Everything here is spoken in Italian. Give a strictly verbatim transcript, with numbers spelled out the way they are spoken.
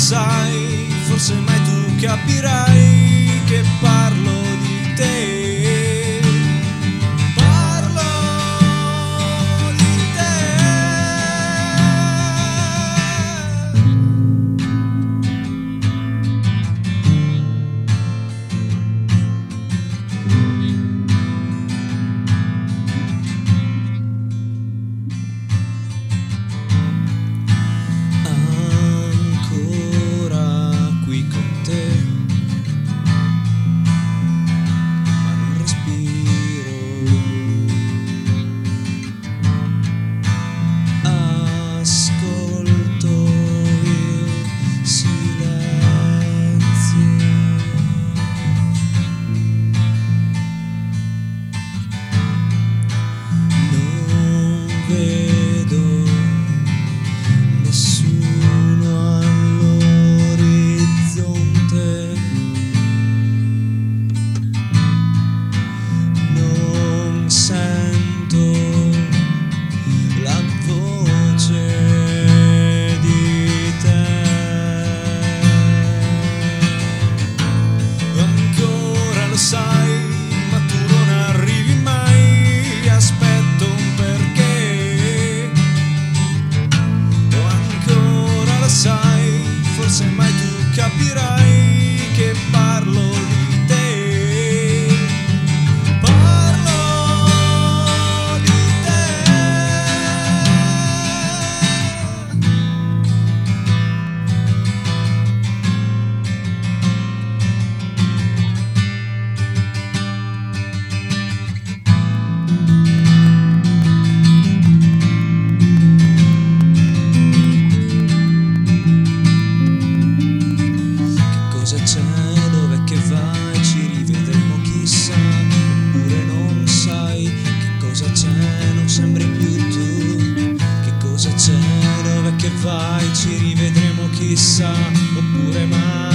sai, forse mai tu capirai che parlo di te. Parlo di te. Sai, ma tu non arrivi mai, aspetto un perché. O ancora lo sai, forse mai tu capirai che parlo di te. Parlo di te. Cosa c'è, dov'è che vai, ci rivedremo chissà, oppure non sai che cosa c'è, non sembri più tu. Che cosa c'è, dov'è che vai, ci rivedremo chissà, oppure mai